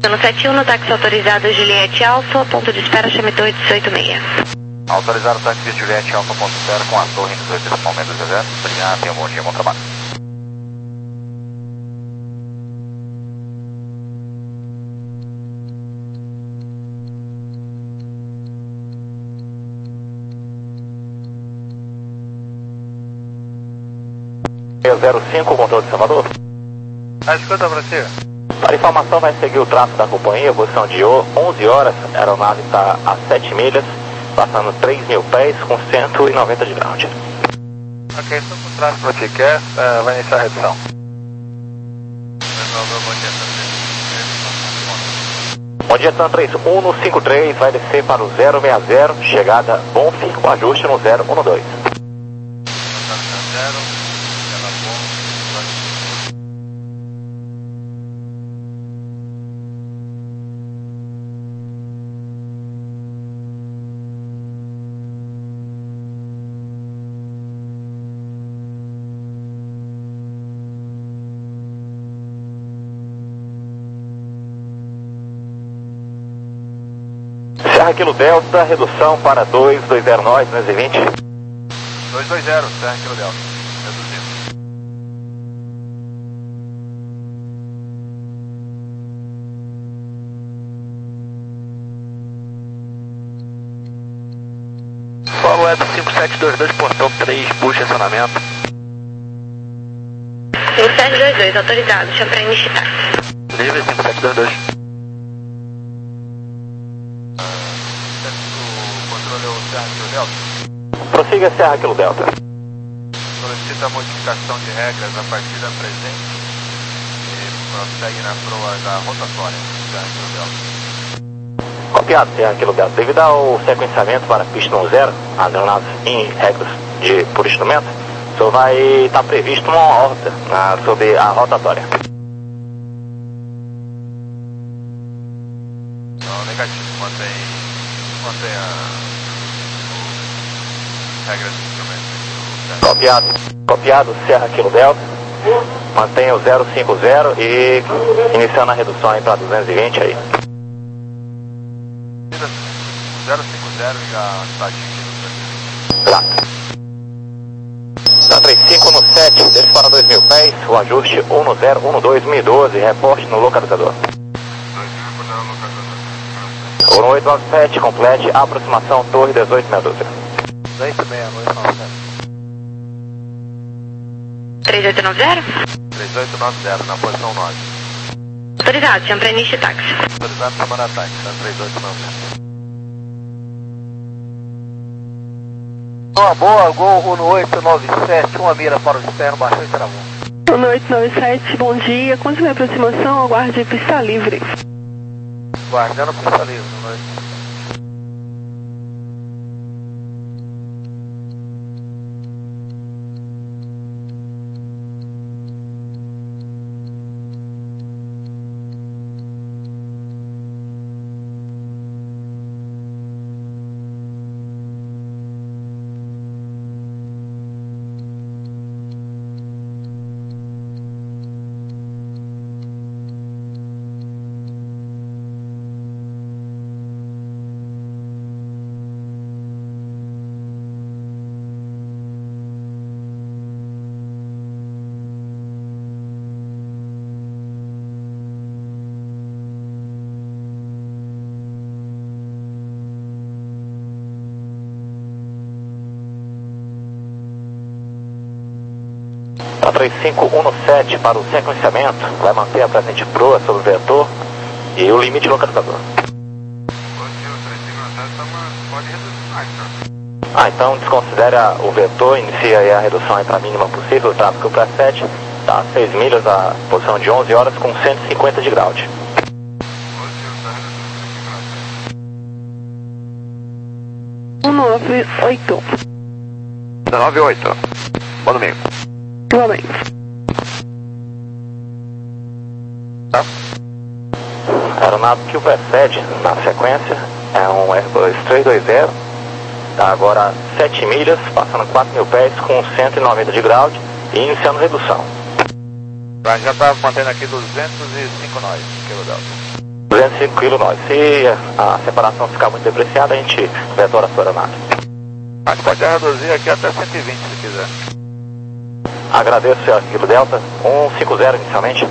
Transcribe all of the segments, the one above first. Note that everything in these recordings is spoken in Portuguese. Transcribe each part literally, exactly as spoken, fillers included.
No sete um, no táxi autorizado Juliette Alfa, ponto de espera, chame Torre dezoito seis. Autorizado o táxi Juliette Alfa, ponto de espera com a Torre dezoito seis, Palmeiras do Exército. Obrigado, tenha um bom dia, bom trabalho. zero cinco, controle de Salvador. Ah, escuta pra você. Para informação, vai seguir o tráfego da companhia, posição de onze horas, a aeronave está a sete milhas, passando três mil pés com cento e noventa de ground. Ok, estou com o tráfego para ti, quer? Uh, vai iniciar a redução. Bom dia, Tan três um cinco três, vai descer para o zero seis zero, chegada Bonf, com ajuste no zero um dois. Serra Kilo Delta, redução para dois dois zero nove, duzentos e vinte. dois dois zero, Serra Kilo Delta, reduzindo. Follow Web cinco sete dois dois, portão três, puxa acionamento. cinco sete dois dois, autorizado, chame para iniciar. Livre cinco sete dois dois. Prossiga Serra Kilo Delta. Solicita a modificação de regras a partir da presente e prossegue na proa da rotatória Serra Kilo Delta. Copiado Serra Kilo Delta. Devido ao sequenciamento para pista um zero, as aeronaves em regras de, por instrumento, só vai estar previsto uma horta na, sobre a rotatória. Não, negativo. Mantém, mantém a regra de instrumento. Copiado. Copiado Serra Kilo Delta. Mantenha o zero cinco zero e iniciando a redução aí para duzentos e vinte aí. zero cinco zero já está atingindo. Tá. Tá três cinco no sete, desce para dois mil pés, o ajuste um no zero, um no dois, mil e doze, reporte no localizador. um oito nove sete, complete, aproximação Torre dezoito seis doze. dezoito seis nove três oito nove zero? três oito nove zero, na posição nove. Autorizado, chame para início de táxi. Autorizado para mandar táxi, na três oito nove zero. Boa, boa, Gol um oito nove sete, uma mira para o externo, baixou e travou. um oito nove sete, bom dia. Continue a aproximação, aguarde pista livre. Guardando pista livre, um oito. Tá três cinco um no sete para o sequenciamento, vai manter a presente proa sobre o vetor e o limite localizador. Ah, então desconsidere a, o vetor, inicia aí a redução aí para a mínima possível, o tráfego para sete, tá seis milhas, a posição de onze horas com cento e cinquenta de ground. um nove oito. nove oito. Bom domingo. Igualmente. Tá. A aeronave que o precede na sequência é um Airbus três dois zero, tá agora sete milhas, passando quatro mil pés com cento e noventa de ground e iniciando redução. Já está mantendo aqui duzentos e cinco nós, Kilo Delta. duzentos e cinco quilos nós. Se a separação ficar muito depreciada, a gente vetora a sua aeronave. A gente pode reduzir aqui até cento e vinte se quiser. Agradeço, senhor Kilo Delta. cento e cinquenta inicialmente.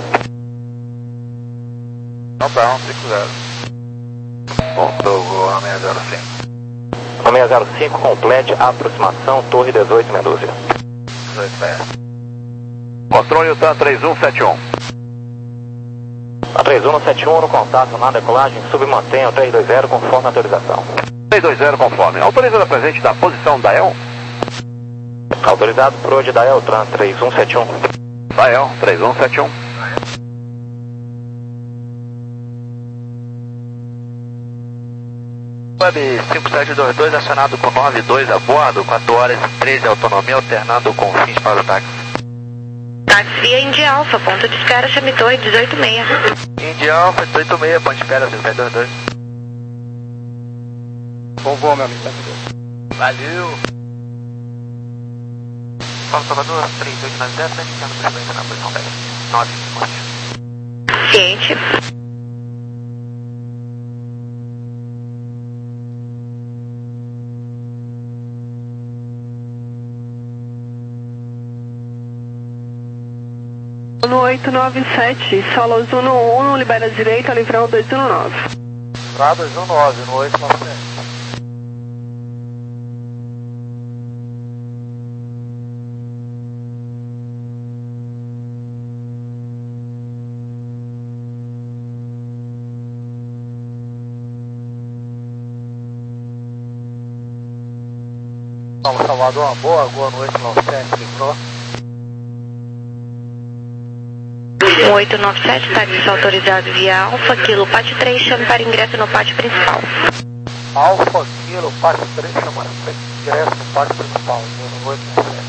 Então tá, cento e cinquenta. Bom, do voo seis zero cinco. seis zero cinco, complete a aproximação, Torre dezoito, meia dúzia. dezoito pés. Mostrou Newton três um sete um. A três um sete um no contato na decolagem, submantenha o três dois zero conforme a autorização. três dois zero conforme. Autorizado a presente da posição da E L. Autorizado pro de Dael, Tran três um sete um. Dael, três um sete um. Web cinco sete dois dois acionado com nove dois a bordo, quatro horas e treze autonomia, alternando com fins para o táxi. Táxi via Indy Alpha, ponto de espera, chame Torre dezoito meia. Indy Alpha, dezoito meia, ponto de espera, cinco sete dois dois. Bom voo, meu amigo. Valeu! Paulo Salvador, três oito nove zero, está indicando frequência na posição dez. nove segundos. Ciente. No oito nove sete, Solos um um, libera a direita, livrão dois um nove. Pra dois um nove, no oito nove sete. Paulo Salvador, uma boa, boa noite, nove sete, livrou. oito nove sete, táxi autorizado via Alfa, Kilo, Pátio três, chame para ingresso no pátio principal. Alfa, Kilo, Pátio três, chama ingresso no pátio principal, no oito nove sete.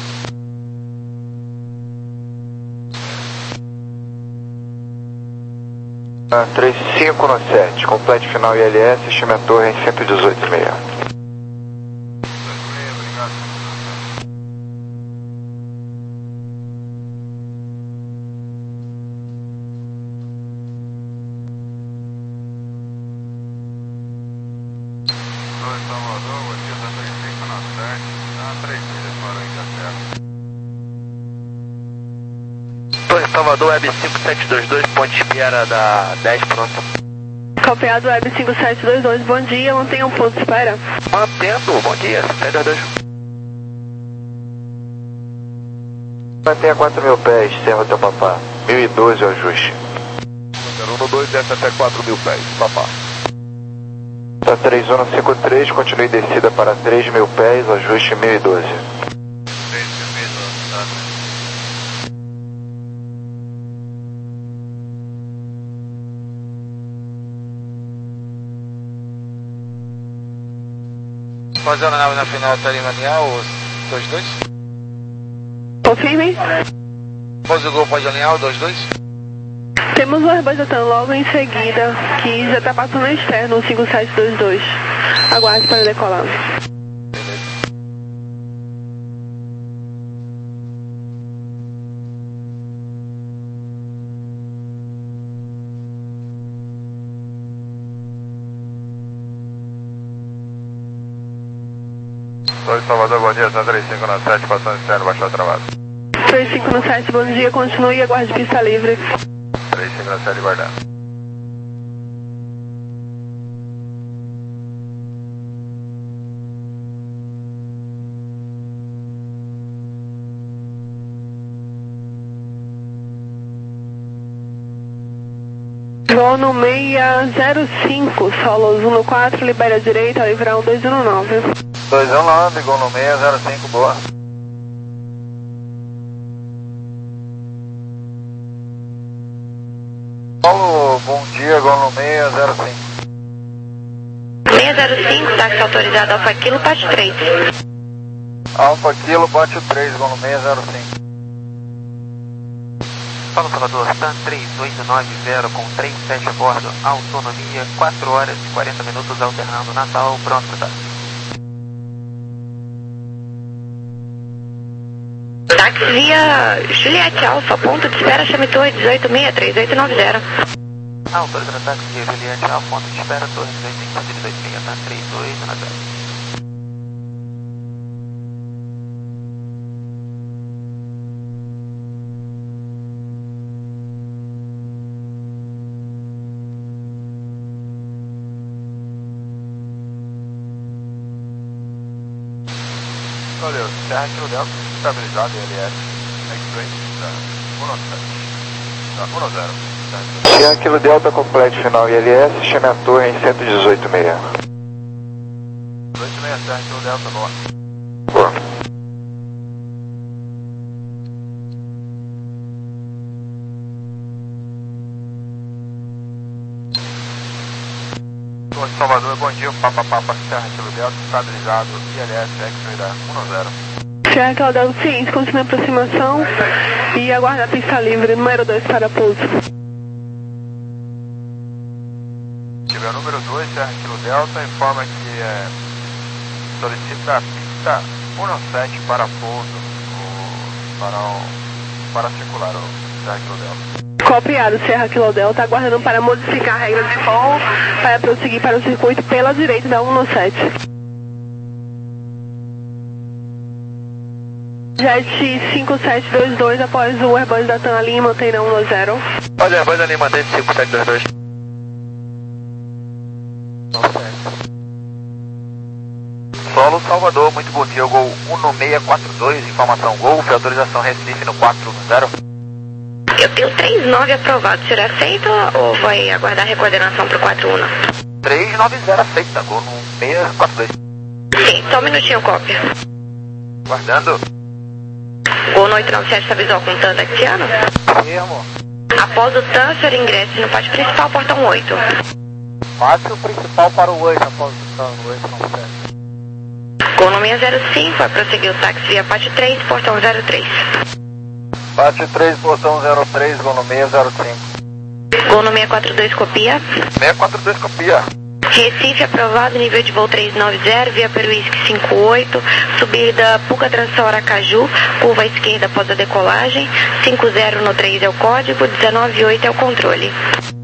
Ah, três cinco nove sete, complete final I L S, estima a torre em cento e dezoito e meia. Torre Salvador, Web cinco sete dois dois, ponte de espera da dez, pronto. Copiado Web cinco sete dois dois, bom dia, mantenha um ponto de espera. Mantendo, bom dia, cinco sete dois dois. Mantenha quatro mil pés, Serra Teu Papá. mil e doze o ajuste. zero um dois, desce até quatro mil pés, papá. Tá três um cinco três, continue descida para três mil pés, ajuste mil e doze. Fazendo a nave na final, tarima alinhar os dois dois? Confirme. Pós o gol pode alinhar o dois dois? Temos o Airbus Latam logo em seguida, que já está passando externo, o cinco sete dois dois. Aguarde para decolar. Torre Salvador, bom dia, Santa três cinco nove sete, passando externo, baixou travado. três cinco nove sete, bom dia, continue e aguarde pista livre. três cinco nove sete, guardar. Voo no seis zero cinco, Solos um quatro, libera a direita, livrão dois um nove. dois um nove, gol no seis zero cinco, boa. Paulo, bom dia, gol no seis zero cinco. seis zero cinco, táxi autorizado Alfa Kilo, Pátio três. Alfa Kilo, bate o três, gol no seis zero cinco. Paulo Salvador, Stan três oito nove zero com três sete a bordo, autonomia quatro horas e quarenta minutos alternando Natal, pronto, tá? Táxi via Juliette Alfa, ponto de espera, chame Torre dezoito meia, três oito nove zero. Autorizando ataque de Juliette ao ponto de espera, torre dois cinco dois seis, tá três dois um zero. Valeu, Serra Kilo Delta, estabilizado, L S, X-Ray, um sete, tá, um zero. Serra Kilo Delta, completo final I L S, chame a torre em cento e dezoito seis. dezoito seis, Serra Kilo Delta, boa. Boa. Torre de Salvador, bom dia, Papa Papa, Serra Kilo Delta, estabilizado, I L S, X-Ray da um zero. Serra Kilo Delta, sim, continua a aproximação e aguarda a pista livre, número dois para pouso. Tiver número dois, Serra Kilo Delta, informa que é, solicita a pista um sete para pouso, o, para, o, para circular o Serra Kilo Delta. Copiado, Serra Kilo Delta, aguardando para modificar a regra de voo para prosseguir para o circuito pela direita da um sete. Jet cinco sete dois dois, após o Airbus da TAM ali, mantém na um zero. Pode Airbus ali, mantém cinco sete dois dois. Solo Salvador, muito bom dia, Gol um seis quatro dois, informação Golf, autorização Recife no quatro zero. Eu tenho três nove aprovado, será aceito ou vai aguardar a recoordenação para o quatro um? três nove zero aceita, Gol no seis quatro dois. Sim, só um minutinho, cópia. Guardando. Gol no oito nove sete está visual com TAM taxiano? Firmo. Após o TAM, o senhor ingresse no pátio principal, portão oito. Pátio principal para o oito, após o TAM, oito nove sete. Gol no seis zero cinco, vai prosseguir o táxi via pátio três, portão zero três. Pátio três, portão zero três, Gol no seis zero cinco. Gol no seis quatro dois, copia. seis quatro dois, copia. Recife aprovado, nível de voo três nove zero, via Peruísque cinco oito, subida Puca Transição Aracaju, curva à esquerda após a decolagem, cinco zero no três é o código, dezenove oito é o controle.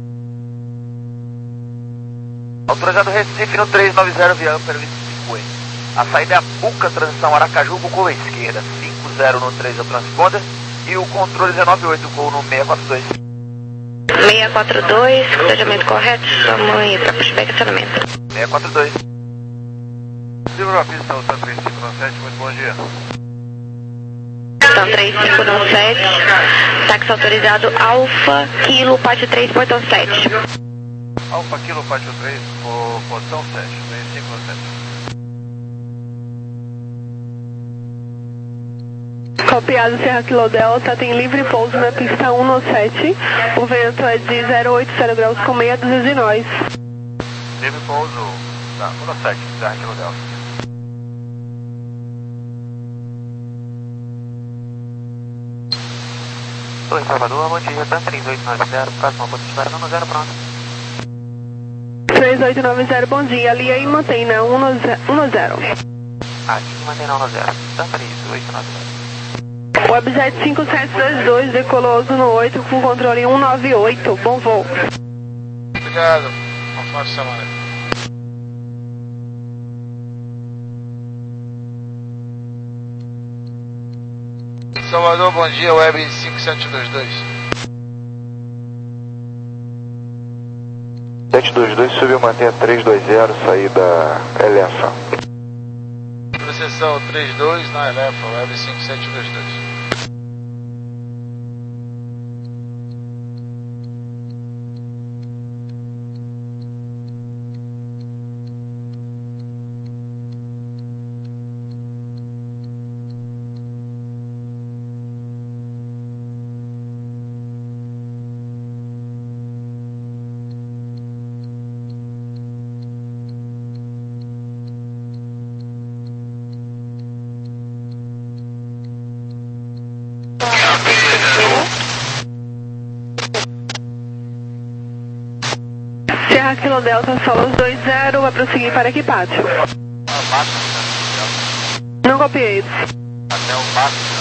Autorizado Recife no três nove zero, via Peruísque cinco oito. A saída é a Puca Transição Aracaju, curva à esquerda, cinco zero no três é o transponder, e o controle dezenove oito, Gol no seis quatro dois. seis quatro dois, planejamento correto, tamanho para pushback e acionamento. seis quatro dois. Livro a pista, o TAM três cinco nove sete, muito bom dia. TAM três cinco nove sete, táxi autorizado Alfa Kilo, pátio três, portão sete. Alfa Kilo, pátio três, portão sete, três cinco nove sete. Copiado, Serra Kilo Delta, tem livre pouso na pista um sete. O vento é de zero oito zero graus com meia dúzia de nós. Livre pouso, tá, um sete, Serra Kilo Delta. Oi, Salvador, bom dia, TAM três oito nove zero, próximo ponto de espera, no zero, pronto. três oito nove zero, bom dia, ali aí mantém na um zero. Aqui mantém na um zero, TAM três oito nove zero. Webjet cinco sete dois dois, decolou no oito com controle um nove oito, bom voo. Obrigado, bom final de semana. Salvador, bom dia, Web cinco sete dois dois. sete dois dois, subiu, mantenha três dois zero, saída L F. Processão três dois na L F, Web cinco sete dois dois. Serra Kilo Delta, Solos dois zero, vai prosseguir para Equipátio. Não copiei. Até o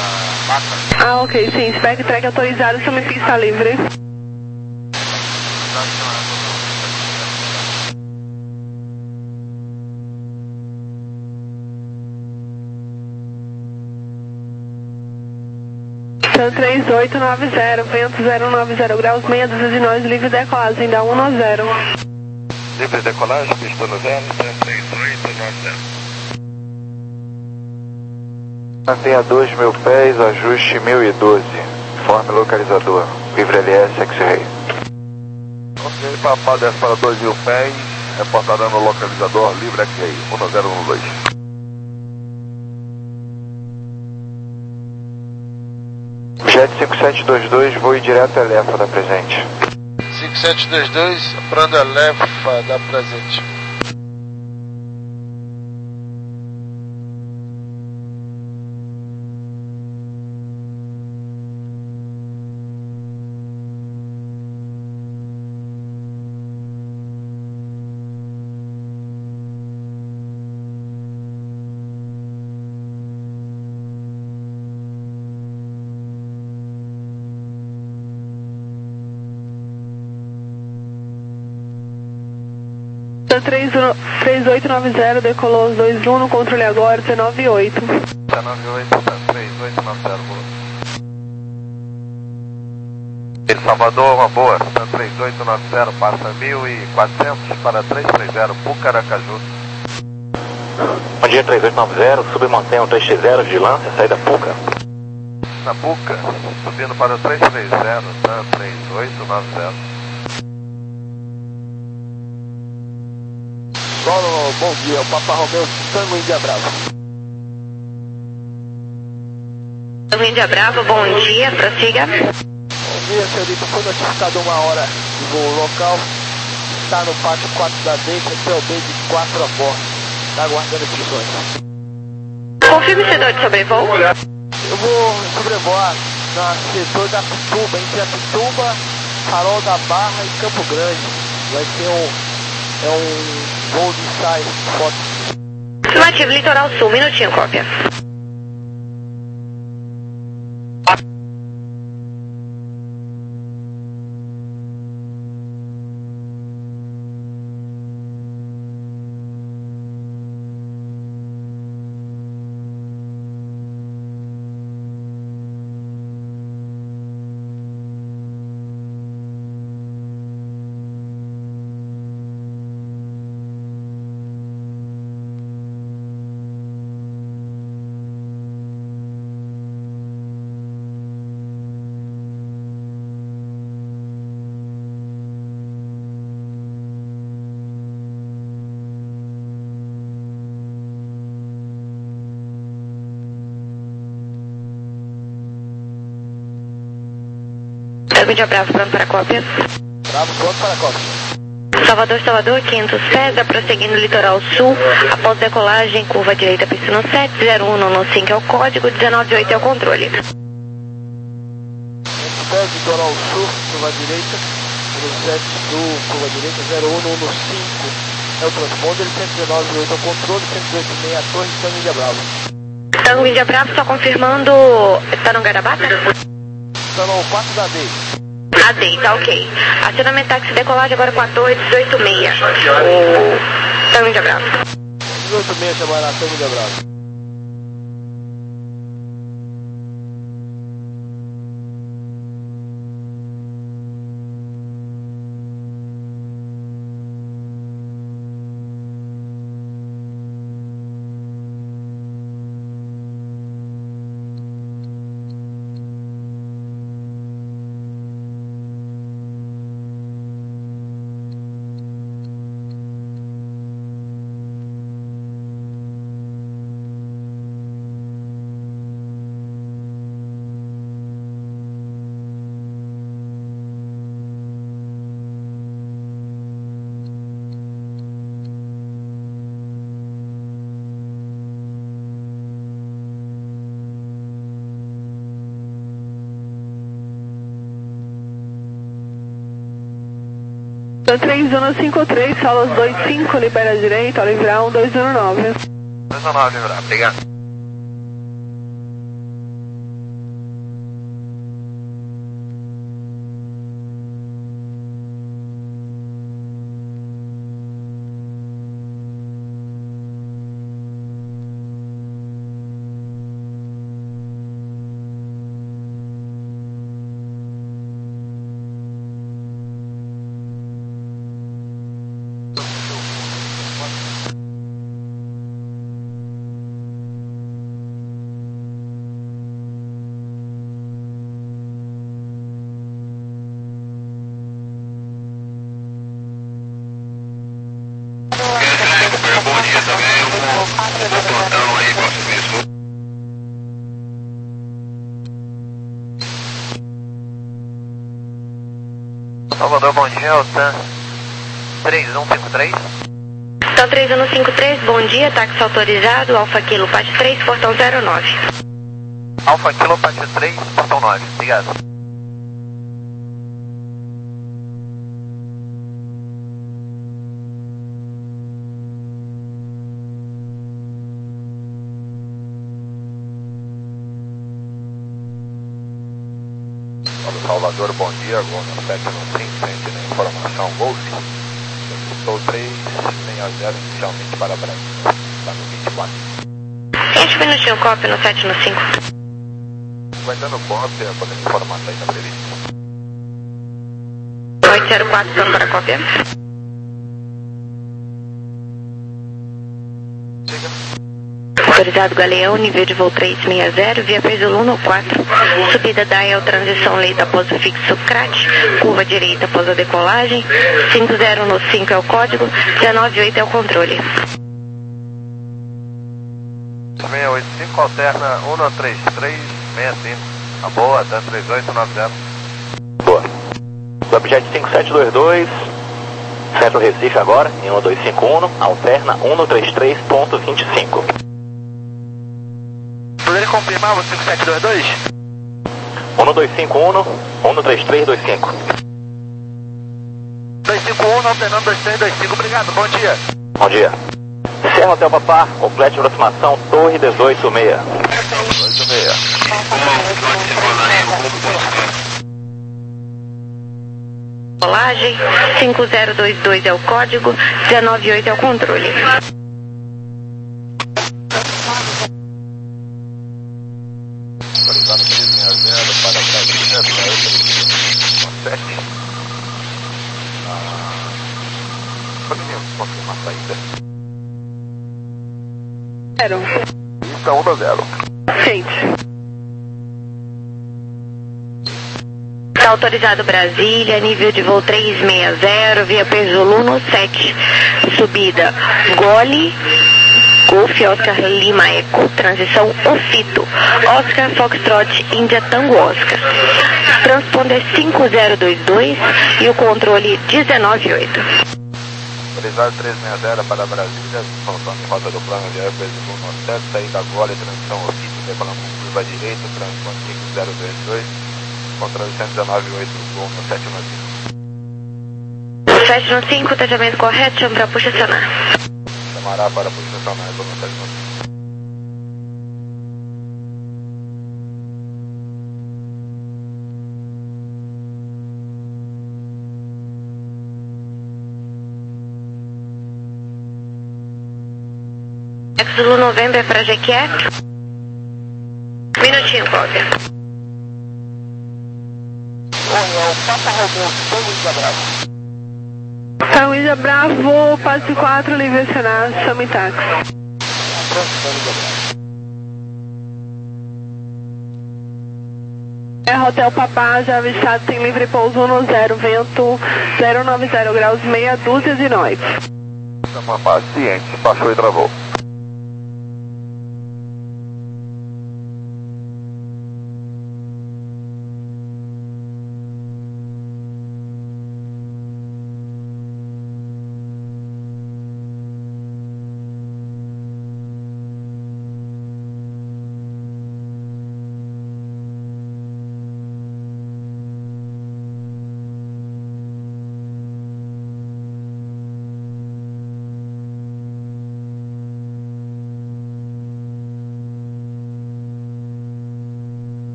Mata. Ah, ok, sim. Spec track autorizado, sobre pista livre. três oito nove zero, vento zero nove zero graus, meia dúzia de nós, livre decolagem, dá um a zero. Livre decolagem, pista no zero, três oito nove zero. Mantenha dois mil pés, ajuste mil e doze. Informe localizador. Livre L S, X-Ray. Ok, papai desce para dois mil pés, reportada no localizador, livre X-Ray, um zero um dois. Jet cinco sete dois dois, voe direto a Elefa da presente. cinco sete dois dois, prando a Elefa da presente. três oito nove zero, decolou os dois um no controle agora, dezenove oito. dezenove oito, três oito nove zero, boa. Salvador, uma boa, três oito nove zero, passa mil e quatrocentos para três três zero, Pucaracaju. Bom dia, três oito nove zero, sub mantenha três três zero, vigilância, saída Puca. Na Puca, subindo para o três três zero, tá? três oito nove zero. Bom, bom dia, o Papa Romeu, Tango Índia Brava. Tango Índia Brava, bom dia, prossiga. Bom dia, senhorita, foi notificado uma hora de voo local, está no pátio quatro da deixa, P O B de quatro a bordo, está aguardando instruções. Confirme o setor de sobrevoo. Eu vou sobrevoar no setor da Pituba, entre a Pituba, Farol da Barra e Campo Grande. Vai ser um... É um voo de ensaio, foto. Afirmativo, Litoral Sul, minutinho, cópia. Tango Índia Brava, pronto para cópia. Bravo, pronto para cópia. Salvador, Salvador, quinhentos pés, prosseguindo litoral sul, após decolagem, curva direita, pista no sete, zero um no cinco é o código, dezenove oito é o controle. quinhentos pés, litoral sul, curva direita, no sete sul, curva direita, zero um no cinco é o transponder, cento e dezenove oito é o controle, cento e dezoito e meio a torre, Tango Índia Brava. Tango Índia Brava, só confirmando, está no Garabata? Está no quatro da D. A D, tá ok. Acionamento táxi decolagem agora com a torre dezoito e meio. O Tango Índia Brava. dezoito e meio chamará Tango Índia Brava. três zero cinco três, salas dois cinco, libera a direita, livrar um dois zero nove. dois zero nove, livrar, obrigado. Plantão aí, com serviço. Salvador, bom dia, o TAM três um cinco três. TAM três um cinco três, bom dia, táxi autorizado, Alfa Kilo, Pátio três, portão zero nove. Alfa Kilo, Pátio três, portão nove, obrigado. Salvador, bom dia, Gol no sete um cinco, frente na informação Golf. Estou três seis zero inicialmente para Brasília, está no vinte e quatro. vinte minutinhos, cópia no sete um cinco. Vai dando cópia, podendo informar aí na prevista. oito zero quatro, plano para cópia. Autorizado Galeão, nível de voo trezentos e sessenta, via Peso no quatro, subida Dial, transição leita após o fixo C R A T, curva direita após a decolagem, cinco zero no cinco é o código, dezenove oito é o controle. seis oito cinco, alterna um três três seis cinco, a boa, TAM três oito nove zero. Boa. Subjet cinco sete dois dois, Centro Recife agora, em um dois cinco um, alterna um três três ponto vinte e cinco. Poderia confirmar o cinco sete dois dois? um dois cinco um, um três três dois cinco. dois cinco um, alternando dois três dois cinco, obrigado, bom dia. Bom dia. Serra Hotel Papá, complete aproximação, Torre dezoito seis. dezoito seis. Decolagem, cinco zero dois dois é o código, dezenove oito é o controle. Autorizado três seis zero para Brasília, sete. Pode me confirmar a saída? Zero. Pista um zero. Gente. Está autorizado Brasília, nível de voo trezentos e sessenta, via Peso no sete, subida Gole, Golf Oscar Lima Eco, transição Ofito, Oscar Foxtrot Índia Tango Oscar, transponder cinco zero dois dois e o controle dezenove oito. Autorizado três seis zero para Brasília, faltando em rota do plano de air, Peso no sete, saída Gole, transição Ofito, decolando com curva direita, transponder cinco zero dois dois. Controle cento e dezenove oito, Gol no sete um cinco. sete um cinco, tratamento correto, chama para posicionar. Chamará para posicionar, Gol no sete um cinco. Zulu November para Jequié. Minutinho, cópia. São Luís Bravo, Pátio quatro, livre acionar, Sami Táxi. É Hotel Papá, já avistado, tem livre pouso um zero, vento zero nove zero graus, meia dúzia de nós. Uma paciente, passou e travou.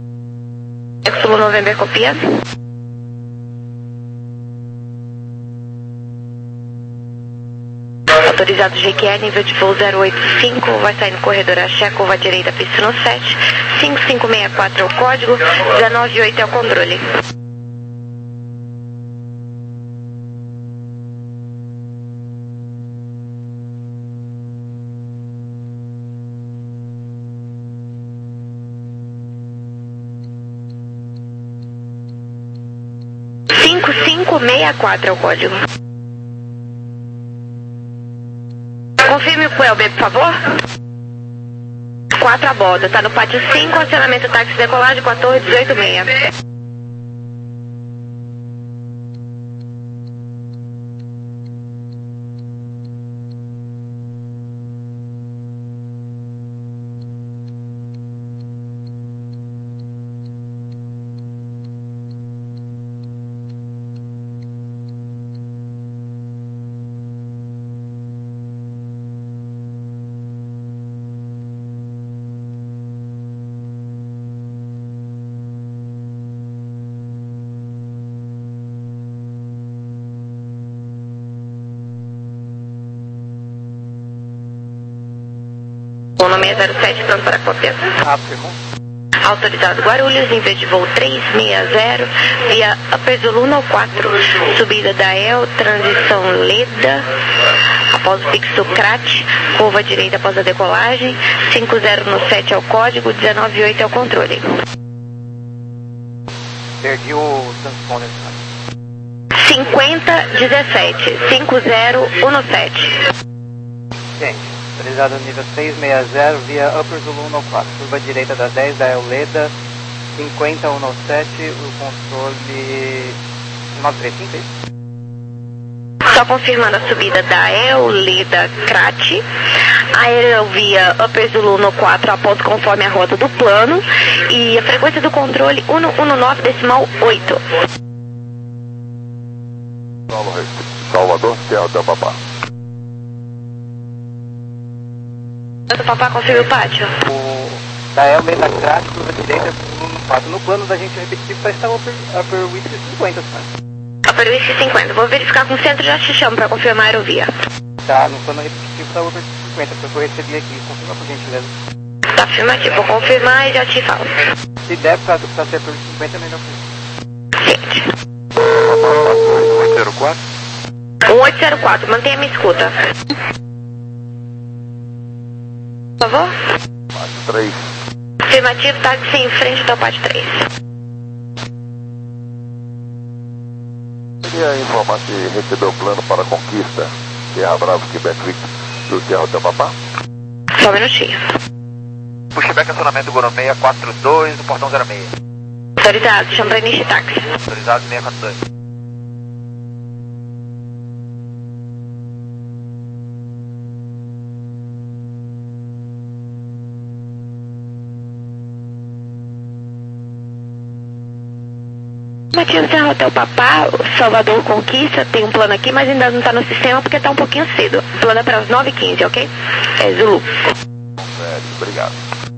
Zulu November, copia. Autorizado G Q E, nível de voo zero oito cinco, vai sair no corredor Axé, curva direita, pista no sete, cinco cinco seis quatro é o código, dezenove oito é o controle. cinco cinco seis quatro é o código. Confirme o P U E L B, por favor. quatro a bordo, tá no pátio cinco, acionamento táxi decolagem com a torre dezoito seis. O nome é zero sete, pronto para potência. Afirmo. Autorizado Guarulhos, nível de voo três seis zero, via Upper Zulu no quatro, subida da E L, transição Leda, após o fixo Crat, curva direita após a decolagem, cinco zero no sete é o código, dezenove oito é o controle. Perdi o transponder. cinquenta dezessete, cinco zero um no sete. Gente. Autorizado nível seis seis zero via Upper Zulu no quatro, curva direita da dez da Euleda, cinquenta um no sete, o controle nove três cinco, é isso? Só confirmando a subida da Euleda Crat, aerovia Upper Zulu no quatro, aponto conforme a rota do plano, e a frequência do controle cento e dezenove decimal oito. Salvador, Serra do Papá. O papá confirma o pátio? O da Euleda Crat, curva direita no quatro. No plano da gente repetitivo vai estar o Upper, upper Whisky cinquenta, tá? Upper Whisky cinquenta. Vou verificar com o centro, já te chamo para confirmar a aerovia. Tá, no plano repetitivo tá o Upper cinquenta, que eu recebi aqui. Confirma por gentileza. Tá afirmativo, vou confirmar e já te falo. Se der pra, pra ser Upper cinquenta, é melhor pra isso. Gente. oito zero quatro. um oito zero quatro, mantenha a minha escuta. Por favor? Pátio três. Afirmativo, táxi em frente ao pátio três. Queria informar se recebeu o plano para a conquista Serra Bravo, Quebec Victor, do Serra do Papá. Só um minutinho. Pushback, acionamento Gourmet seiscentos e quarenta e dois, do portão zero seis. Autorizado, chama para início de táxi. Autorizado seiscentos e quarenta e dois. Matias Serra Hotel Papá, Salvador Conquista, tem um plano aqui, mas ainda não está no sistema porque está um pouquinho cedo. O plano é para as nove e quinze, ok? É Zulu. Sério, obrigado.